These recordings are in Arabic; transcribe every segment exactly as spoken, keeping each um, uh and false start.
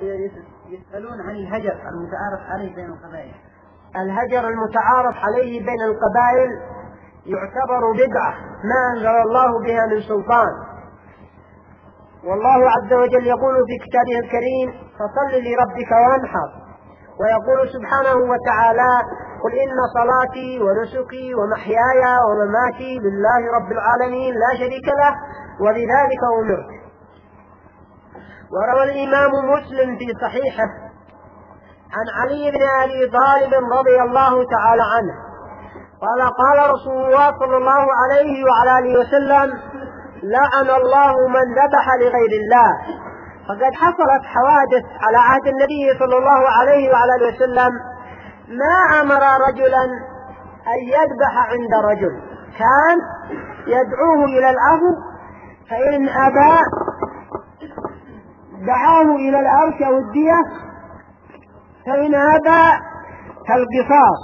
يسألون عن الهجر المتعارف عليه بين القبائل. الهجر المتعارف عليه بين القبائل يعتبر بدعة ما أنزل الله بها من سلطان، والله عز وجل يقول في كتابه الكريم: فصل لربك وانحر. ويقول سبحانه وتعالى: قل إن صلاتي ونسكي ومحياي ومماتي لله رب العالمين لا شريك له وبذلك أمرت. وروى الإمام مسلم في صحيحه عن علي بن أبي طالب رضي الله تعالى عنه قال: قال رسول الله صلى الله عليه وعلى آله وسلم: لعن الله من ذبح لغير الله. فقد حصلت حوادث على عهد النبي صلى الله عليه وعلى آله وسلم ما أمر رجلا أن يذبح عند رجل، كان يدعوه إلى العفو، فإن أبى دعاه إلى الأرش أو الدية، فإن أبى فالقصاص.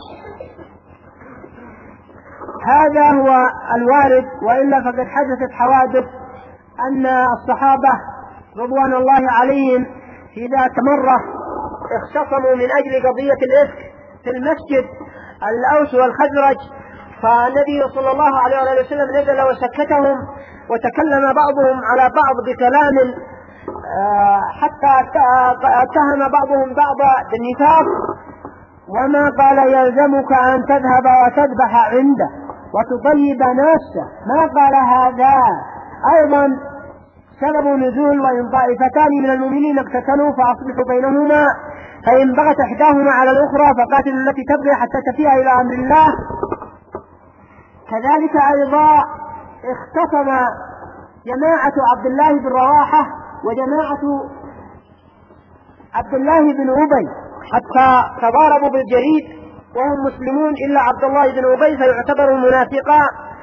هذا هو الوارد، وإلا فقد حدثت حوادث أن الصحابة رضوان الله عليهم في ذات مرة اختصموا من أجل قضية الإفك في المسجد الأوس والخزرج، فالنبي صلى الله عليه وسلم نزل وسكتهم، وتكلم بعضهم على بعض بكلام حتى اتهم بعضهم بعضا بالنفاق، وما قال: يلزمك أن تذهب وتذبح عنده وتطيب نفسه، ما قال هذا. أيضا سبب نزول: وإن طائفتان من المؤمنين اقتتلوا فأصلحوا بينهما، فإن بغت إحداهما على الأخرى فقاتلوا التي تبغي حتى تفيء إلى أمر الله. كذلك أيضا اختصم جماعة عبد الله بن رواحة وجماعة عبد الله بن أبي حتى تضاربوا بالجريد وهم مسلمون إلا عبد الله بن أبي فيعتبر منافقا.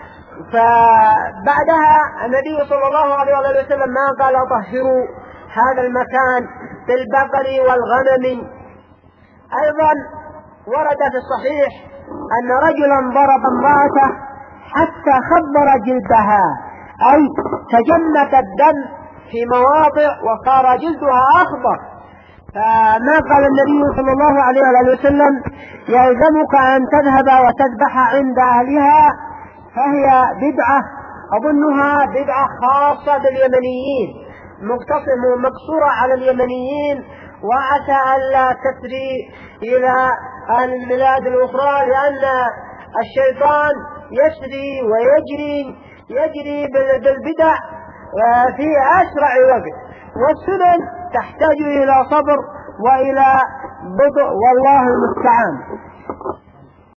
فبعدها النبي صلى الله عليه وسلم ما قال: طهروا هذا المكان بالبقر والغنم. أيضا ورد في الصحيح أن رجلا ضرب امرأته حتى خضر جلدها، أي تجمد الدم في مواضع وصار جلدها أخضر. فما قال النبي صلى الله عليه وسلم: يلزمك أن تذهب وتذبح عند أهلها، فهي بدعة أظنها بدعة خاصة باليمنيين، مقتصمة مقصورة على اليمنيين، وعسى ألا تسري إلى البلاد الأخرى، لأن الشيطان يسري ويجري يجري بالبدع في أسرع وقت، والسنن تحتاج إلى صبر وإلى بطء، والله المستعان.